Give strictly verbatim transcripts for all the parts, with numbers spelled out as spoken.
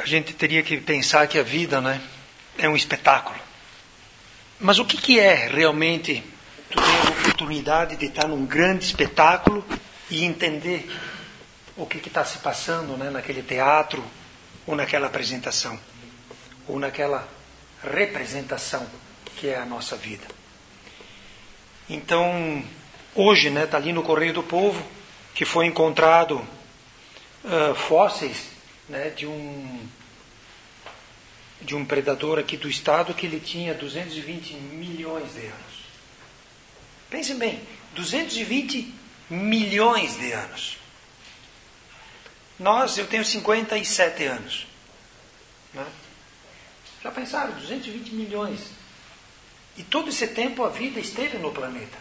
a gente teria que pensar que a vida, né, é um espetáculo. Mas o que, que é realmente tu ter a oportunidade de estar num grande espetáculo e entender o que está se passando, né, naquele teatro, ou naquela apresentação, ou naquela representação que é a nossa vida. Então, hoje, né, está ali no Correio do Povo, que foi encontrado uh, fósseis, né, de um de um predador aqui do estado que ele tinha duzentos e vinte milhões de anos. Pensem bem, duzentos e vinte milhões de anos. Nós, eu tenho cinquenta e sete anos. Né? Já pensaram? duzentos e vinte milhões. E todo esse tempo a vida esteve no planeta.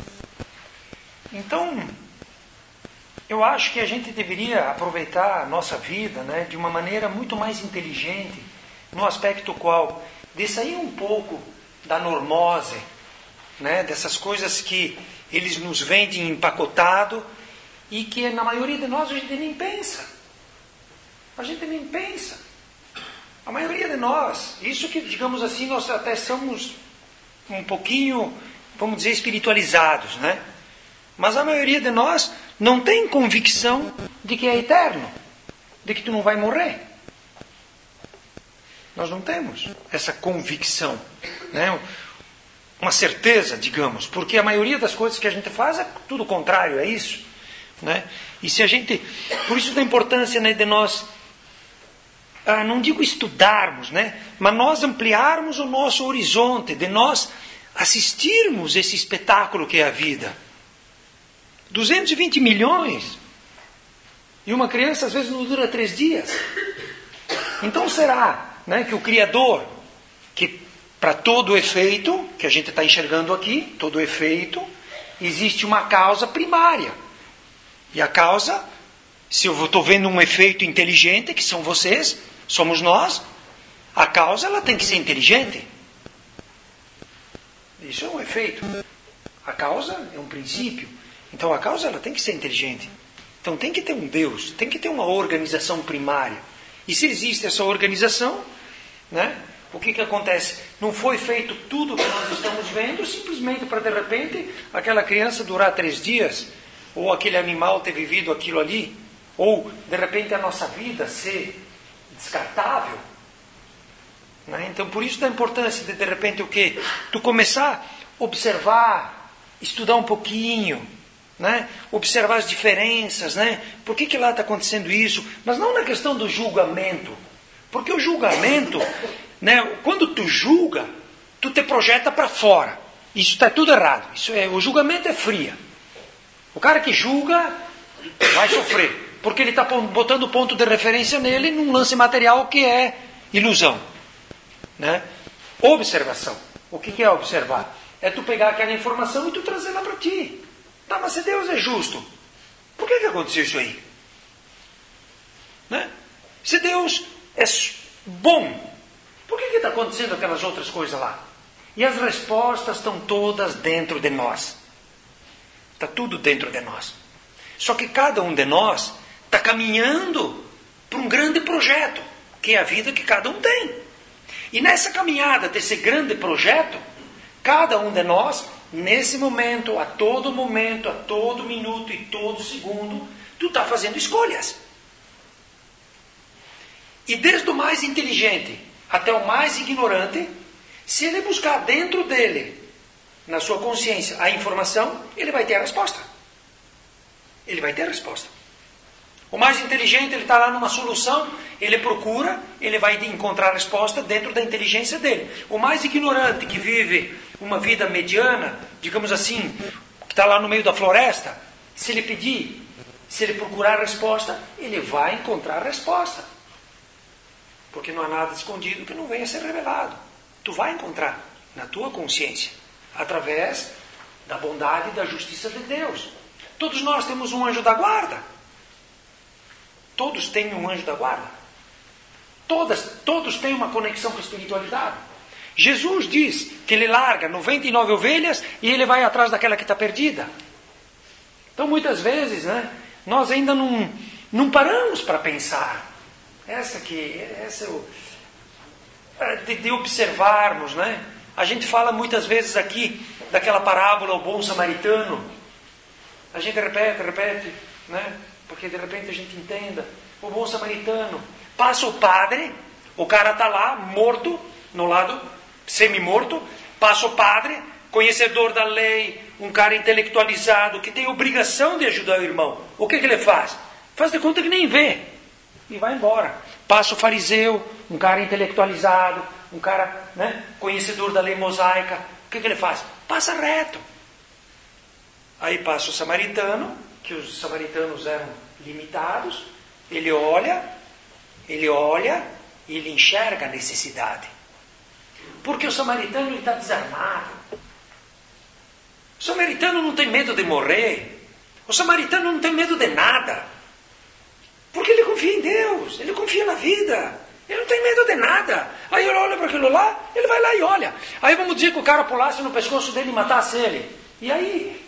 Então, eu acho que a gente deveria aproveitar a nossa vida, né, de uma maneira muito mais inteligente, no aspecto qual, de sair um pouco da normose, né, dessas coisas que eles nos vendem empacotado e que na maioria de nós a gente nem pensa. A gente nem pensa. A maioria de nós, isso que, digamos assim, nós até somos um pouquinho, vamos dizer, espiritualizados, né? Mas a maioria de nós não tem convicção de que é eterno, de que tu não vai morrer. Nós não temos essa convicção, né? Uma certeza, digamos, porque a maioria das coisas que a gente faz é tudo o contrário, é isso, né? E se a gente, por isso da importância, né, de nós, ah, não digo estudarmos, né, mas nós ampliarmos o nosso horizonte, de nós assistirmos esse espetáculo que é a vida. duzentos e vinte milhões, e uma criança às vezes não dura três dias. Então será, né, que o Criador, que para todo efeito, que a gente está enxergando aqui, todo efeito, existe uma causa primária. E a causa, se eu estou vendo um efeito inteligente, que são vocês, somos nós, a causa ela tem que ser inteligente. Isso é um efeito. A causa é um princípio. Então a causa ela tem que ser inteligente. Então tem que ter um Deus, tem que ter uma organização primária. E se existe essa organização, né, o que, que acontece? Não foi feito tudo o que nós estamos vendo simplesmente para de repente aquela criança durar três dias, ou aquele animal ter vivido aquilo ali, ou de repente a nossa vida ser descartável. Né? Então por isso da importância de de repente o quê? Tu começar a observar, estudar um pouquinho, né? Observar as diferenças, né? Por que, que lá está acontecendo isso? Mas não na questão do julgamento. Porque o julgamento, né, quando tu julga, tu te projeta para fora. Isso está tudo errado. Isso é, o julgamento é fria. O cara que julga vai sofrer. Porque ele está botando ponto de referência nele num lance material que é ilusão. Né? Observação. O que, que é observar? É tu pegar aquela informação e tu trazer ela para ti. Tá, mas se Deus é justo, por que, que aconteceu isso aí? Né? Se Deus é bom, por que está acontecendo aquelas outras coisas lá? E as respostas estão todas dentro de nós. Está tudo dentro de nós. Só que cada um de nós está caminhando para um grande projeto, que é a vida que cada um tem. E nessa caminhada desse grande projeto, cada um de nós, nesse momento, a todo momento, a todo minuto e todo segundo, tu está fazendo escolhas. E desde o mais inteligente até o mais ignorante, se ele buscar dentro dele, na sua consciência, a informação, ele vai ter a resposta. Ele vai ter a resposta. O mais inteligente, ele está lá numa solução, ele procura, ele vai encontrar a resposta dentro da inteligência dele. O mais ignorante, que vive uma vida mediana, digamos assim, que está lá no meio da floresta, se ele pedir, se ele procurar a resposta, ele vai encontrar a resposta. Porque não há nada escondido que não venha a ser revelado. Tu vai encontrar na tua consciência, através da bondade e da justiça de Deus. Todos nós temos um anjo da guarda. Todos têm um anjo da guarda. Todas, todos têm uma conexão com a espiritualidade. Jesus diz que ele larga noventa e nove ovelhas e ele vai atrás daquela que está perdida. Então muitas vezes, né, nós ainda não, não paramos para pensar. Essa que, essa eu, de, de observarmos, né? A gente fala muitas vezes aqui daquela parábola, o bom samaritano. A gente repete, repete, né? Porque de repente a gente entenda. O bom samaritano. Passa o padre, o cara está lá, morto, no lado, semi-morto. Passa o padre, conhecedor da lei, um cara intelectualizado, que tem obrigação de ajudar o irmão. O que, que ele faz? Faz de conta que nem vê. E vai embora. Passa o fariseu, um cara intelectualizado, um cara, né, conhecedor da lei mosaica. O que, que ele faz? Passa reto. Aí passa o samaritano, que os samaritanos eram limitados. Ele olha, ele olha e ele enxerga a necessidade. Porque o samaritano está desarmado. O samaritano não tem medo de morrer. O samaritano não tem medo de nada. Porque ele confia em Deus, ele confia na vida. Ele não tem medo de nada. Aí ele olha para aquilo lá, ele vai lá e olha. Aí vamos dizer que o cara pulasse no pescoço dele e matasse ele. E aí?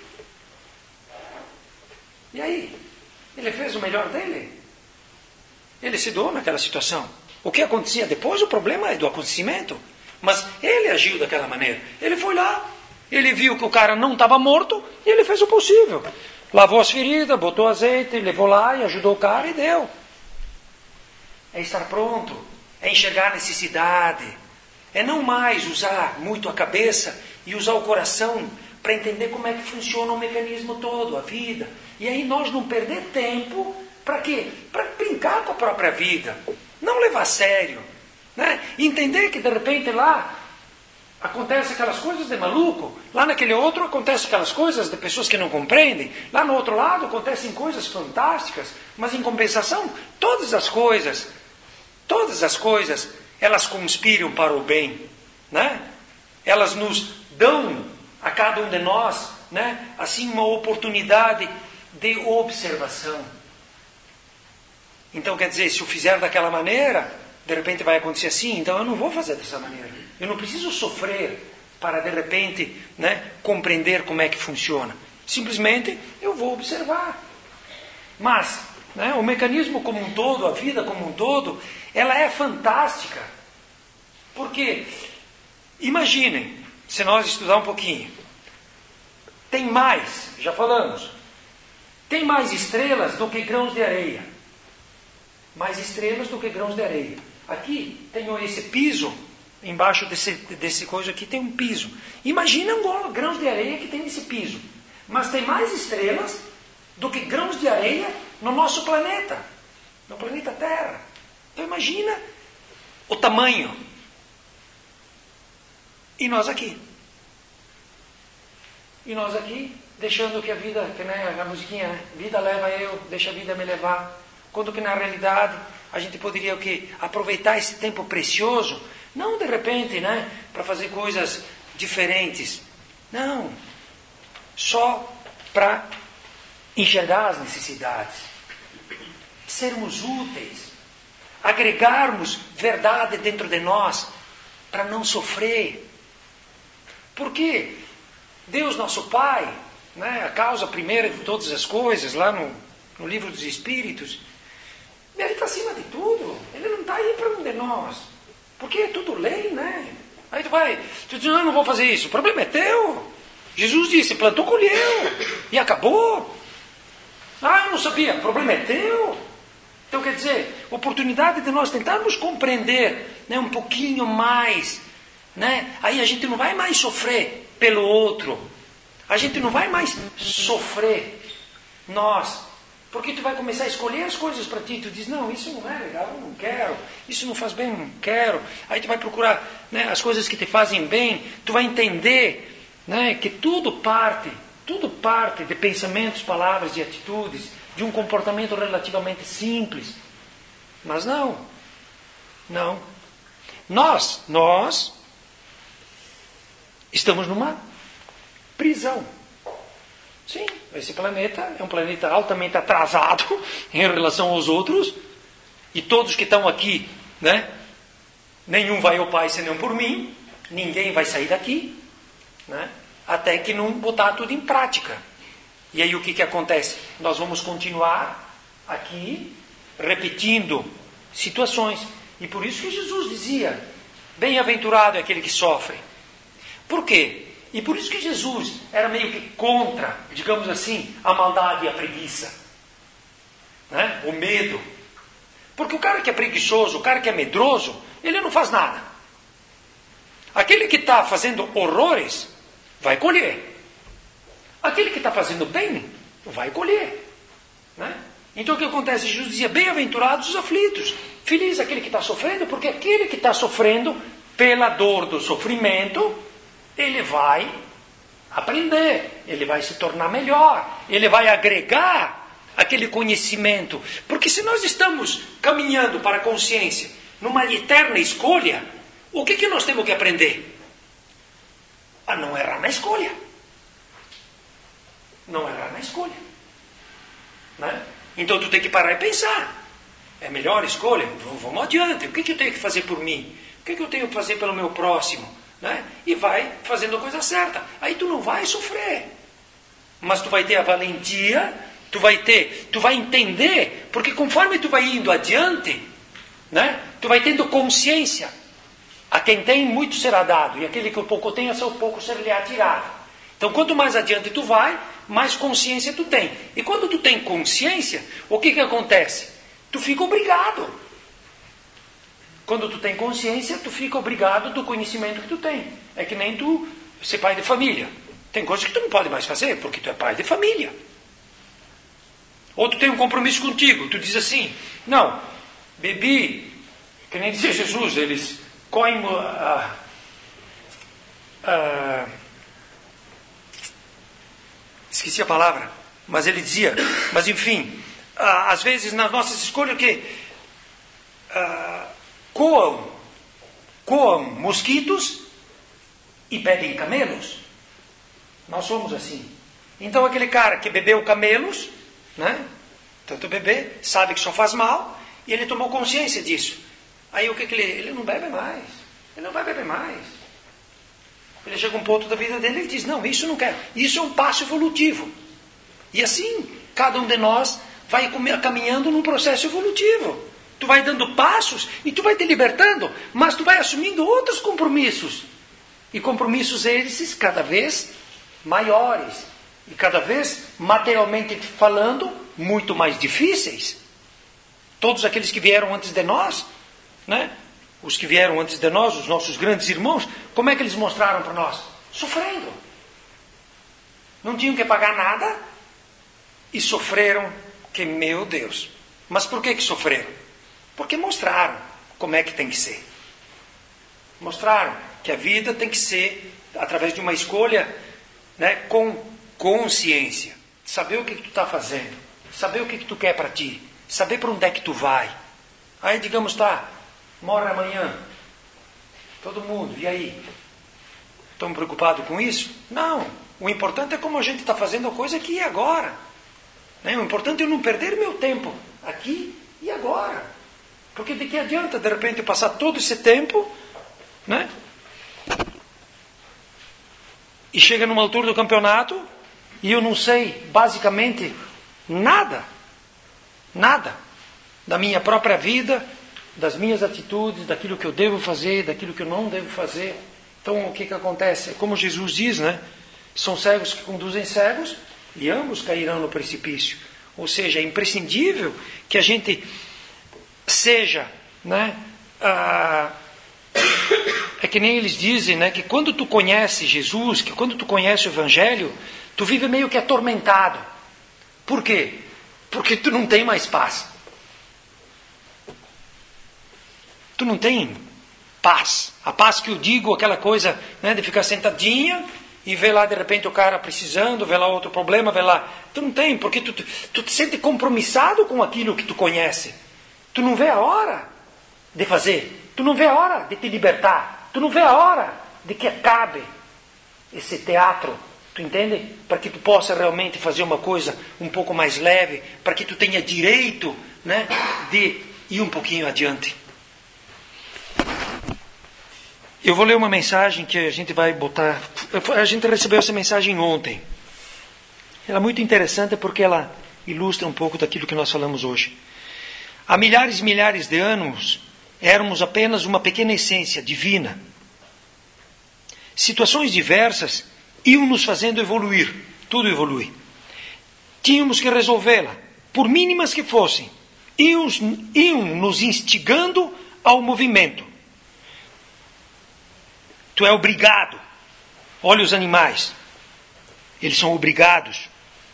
E aí? Ele fez o melhor dele? Ele se doou naquela situação. O que acontecia depois, o problema é do acontecimento. Mas ele agiu daquela maneira. Ele foi lá, ele viu que o cara não estava morto e ele fez o possível. Lavou as feridas, botou azeite, levou lá e ajudou o cara e deu. É estar pronto, é enxergar a necessidade, é não mais usar muito a cabeça e usar o coração para entender como é que funciona o mecanismo todo, a vida. E aí nós não perder tempo para quê? Para brincar com a própria vida, não levar a sério, né? Entender que de repente lá acontece aquelas coisas de maluco, lá naquele outro acontece aquelas coisas de pessoas que não compreendem, lá no outro lado acontecem coisas fantásticas, mas em compensação, todas as coisas, todas as coisas, elas conspiram para o bem, né? Elas nos dão a cada um de nós, né, assim uma oportunidade de observação. Então quer dizer, se eu fizer daquela maneira, de repente vai acontecer assim, então eu não vou fazer dessa maneira. Eu não preciso sofrer para, de repente, né, compreender como é que funciona. Simplesmente eu vou observar. Mas, né, o mecanismo como um todo, a vida como um todo, ela é fantástica. Porque, imaginem, se nós estudar um pouquinho, tem mais, já falamos, tem mais estrelas do que grãos de areia. Mais estrelas do que grãos de areia. Aqui tenho esse piso. Embaixo desse, desse coisa aqui tem um piso. Imagina um grãos de areia que tem nesse piso. Mas tem mais estrelas do que grãos de areia no nosso planeta. No planeta Terra. Então imagina o tamanho. E nós aqui. E nós aqui, deixando que a vida, que nem a musiquinha, né? Vida leva eu, deixa a vida me levar. Quando que na realidade a gente poderia o quê? Aproveitar esse tempo precioso. Não de repente, né, para fazer coisas diferentes. Não. Só para enxergar as necessidades. Sermos úteis. Agregarmos verdade dentro de nós para não sofrer. Porque Deus nosso Pai, né, a causa primeira de todas as coisas, lá no, no livro dos Espíritos, Ele está acima de tudo. Ele não está aí para um de nós. Porque é tudo lei, né? Aí tu vai, tu diz, não, eu não vou fazer isso. O problema é teu. Jesus disse, plantou, colheu. E acabou. Ah, eu não sabia. O problema é teu. Então, quer dizer, oportunidade de nós tentarmos compreender, né, um pouquinho mais. Né? Aí a gente não vai mais sofrer pelo outro. A gente não vai mais sofrer. Nós. Porque tu vai começar a escolher as coisas para ti. Tu diz, não, isso não é legal, eu não quero. Isso não faz bem, eu não quero. Aí tu vai procurar, né, as coisas que te fazem bem. Tu vai entender, né, que tudo parte, tudo parte de pensamentos, palavras e atitudes, de um comportamento relativamente simples. Mas não. Não. Nós, nós estamos numa prisão. Sim, esse planeta é um planeta altamente atrasado em relação aos outros. E todos que estão aqui, né? Nenhum vai ao Pai senão por mim. Ninguém vai sair daqui, né? Até que não botar tudo em prática. E aí o que, que acontece? Nós vamos continuar aqui, repetindo situações. E por isso que Jesus dizia, bem-aventurado é aquele que sofre. Por quê? E por isso que Jesus era meio que contra, digamos assim, a maldade e a preguiça. Né? O medo. Porque o cara que é preguiçoso, o cara que é medroso, ele não faz nada. Aquele que está fazendo horrores, vai colher. Aquele que está fazendo bem, vai colher. Né? Então o que acontece? Jesus dizia, bem-aventurados os aflitos. Feliz aquele que está sofrendo, porque aquele que está sofrendo, pela dor do sofrimento, ele vai aprender, ele vai se tornar melhor, ele vai agregar aquele conhecimento. Porque se nós estamos caminhando para a consciência, numa eterna escolha, o que, que nós temos que aprender? A não errar na escolha. Não errar na escolha. Né? Então tu tem que parar e pensar. É melhor escolha? Vamos adiante. O que, que eu tenho que fazer por mim? O que, que eu tenho que fazer pelo meu próximo? Né? E vai fazendo a coisa certa. Aí tu não vai sofrer. Mas tu vai ter a valentia, tu vai ter, tu vai entender, porque conforme tu vai indo adiante, né? Tu vai tendo consciência. A quem tem, muito será dado, e aquele que o pouco tem, a seu pouco será tirado. Então, quanto mais adiante tu vai, mais consciência tu tem. E quando tu tem consciência, o que que acontece? Tu fica obrigado. Quando tu tem consciência, tu fica obrigado do conhecimento que tu tem. É que nem tu ser pai de família. Tem coisas que tu não pode mais fazer, porque tu é pai de família. Ou tu tem um compromisso contigo, tu diz assim, não, bebi, que nem dizia Jesus, eles coem... Uh, uh, esqueci a palavra, mas ele dizia, mas enfim, uh, às vezes nas nossas escolhas que uh, coam, coam mosquitos e bebem camelos. Nós somos assim. Então aquele cara que bebeu camelos, né? Tanto beber, sabe que só faz mal, e ele tomou consciência disso. Aí o que, que ele... Ele não bebe mais. Ele não vai beber mais. Ele chega a um ponto da vida dele e ele diz, não, isso não quero. Isso é um passo evolutivo. E assim, cada um de nós vai caminhando num processo evolutivo. Tu vai dando passos e tu vai te libertando, mas tu vai assumindo outros compromissos. E compromissos esses cada vez maiores. E cada vez, materialmente falando, muito mais difíceis. Todos aqueles que vieram antes de nós, né? Os que vieram antes de nós, os nossos grandes irmãos, como é que eles mostraram para nós? Sofrendo. Não tinham que pagar nada e sofreram que, meu Deus. Mas por que que sofreram? Porque mostraram como é que tem que ser. Mostraram que a vida tem que ser através de uma escolha, né, com consciência, saber o que, que tu está fazendo, saber o que, que tu quer para ti, saber para onde é que tu vai. Aí digamos, tá, morre amanhã, todo mundo, e aí? Estamos preocupados com isso? Não, o importante é como a gente está fazendo a coisa aqui e agora. Né? O importante é não perder meu tempo aqui e agora, porque de que adianta de repente eu passar todo esse tempo, né? E chega numa altura do campeonato e eu não sei, basicamente, nada. Nada. Da minha própria vida, das minhas atitudes, daquilo que eu devo fazer, daquilo que eu não devo fazer. Então, o que que acontece? Como Jesus diz, né? São cegos que conduzem cegos e ambos cairão no precipício. Ou seja, é imprescindível que a gente seja, né? Ah, é que nem eles dizem, né? Que quando tu conhece Jesus, que quando tu conhece o Evangelho, tu vive meio que atormentado. Por quê? Porque tu não tem mais paz. Tu não tem paz. A paz que eu digo, aquela coisa, né, de ficar sentadinha e ver lá de repente o cara precisando, ver lá outro problema, ver lá. Tu não tem, porque tu, tu, tu te sente compromissado com aquilo que tu conhece. Tu não vê a hora de fazer. Tu não vê a hora de te libertar. Tu não vê a hora de que acabe esse teatro. Tu entende? Para que tu possa realmente fazer uma coisa um pouco mais leve, para que tu tenha direito, né, de ir um pouquinho adiante. Eu vou ler uma mensagem que a gente vai botar... A gente recebeu essa mensagem ontem. Ela é muito interessante porque ela ilustra um pouco daquilo que nós falamos hoje. Há milhares e milhares de anos, éramos apenas uma pequena essência divina. Situações diversas iam nos fazendo evoluir. Tudo evolui. Tínhamos que resolvê-la, por mínimas que fossem. Iam, iam nos instigando ao movimento. Tu é obrigado. Olha os animais. Eles são obrigados.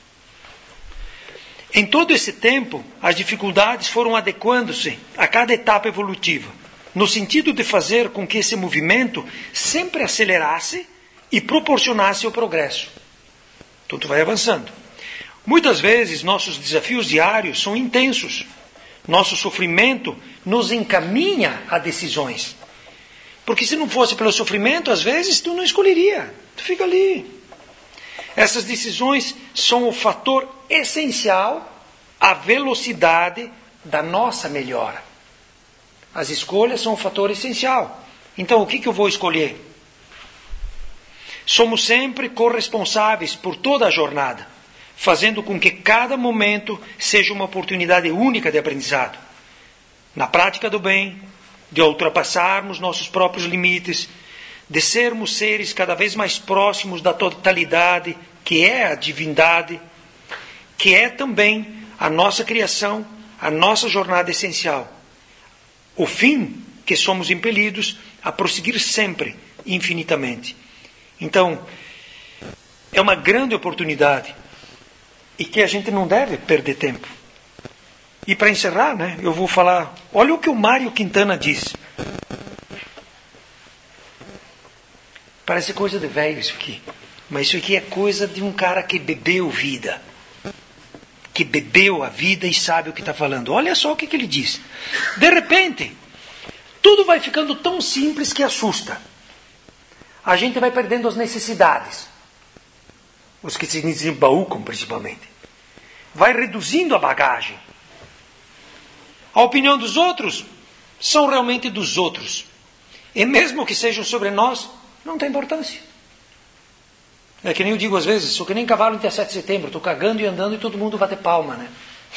Em todo esse tempo, as dificuldades foram adequando-se a cada etapa evolutiva, no sentido de fazer com que esse movimento sempre acelerasse e proporcionasse o progresso. Então tu vai avançando. Muitas vezes nossos desafios diários são intensos. Nosso sofrimento nos encaminha a decisões. Porque se não fosse pelo sofrimento, às vezes tu não escolheria. Tu fica ali. Essas decisões são o fator essencial à velocidade da nossa melhora. As escolhas são o fator essencial. Então, o que, que eu vou escolher? Somos sempre corresponsáveis por toda a jornada, fazendo com que cada momento seja uma oportunidade única de aprendizado. Na prática do bem, de ultrapassarmos nossos próprios limites, de sermos seres cada vez mais próximos da totalidade, que é a divindade, que é também a nossa criação, a nossa jornada essencial. O fim que somos impelidos a prosseguir sempre, infinitamente. Então, é uma grande oportunidade e que a gente não deve perder tempo. E para encerrar, né, eu vou falar, olha o que o Mário Quintana diz. Parece coisa de velho isso aqui. Mas isso aqui é coisa de um cara que bebeu vida. Que bebeu a vida e sabe o que está falando. Olha só o que, que ele diz. De repente, tudo vai ficando tão simples que assusta. A gente vai perdendo as necessidades. Os que se desembaucam, principalmente. Vai reduzindo a bagagem. A opinião dos outros são realmente dos outros. E mesmo que sejam sobre nós, não tem importância. É que nem eu digo às vezes, sou que nem cavalo em dia sete de setembro, estou cagando e andando e todo mundo vai ter palma, né?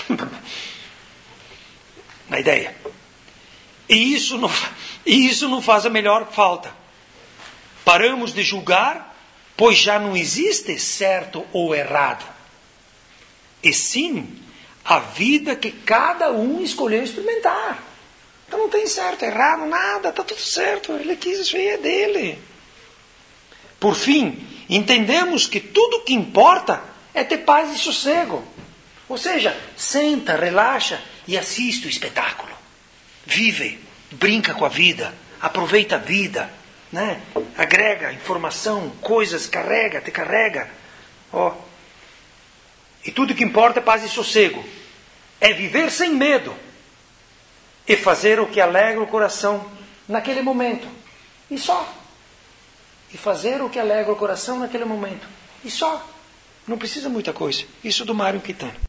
Na ideia. E isso, não, e isso não faz a melhor falta. Paramos de julgar, pois já não existe certo ou errado. E sim, a vida que cada um escolheu experimentar. Então não tem certo, errado, nada, está tudo certo. Ele quis, isso aí é dele. Por fim, entendemos que tudo que importa é ter paz e sossego. Ou seja, senta, relaxa e assiste o espetáculo. Vive, brinca com a vida, aproveita a vida, né? Agrega informação, coisas, carrega, te carrega. Ó. E tudo que importa é paz e sossego. É viver sem medo e fazer o que alegra o coração naquele momento. E só. E fazer o que alegra o coração naquele momento. E só. Não precisa muita coisa. Isso do Mário Quintana.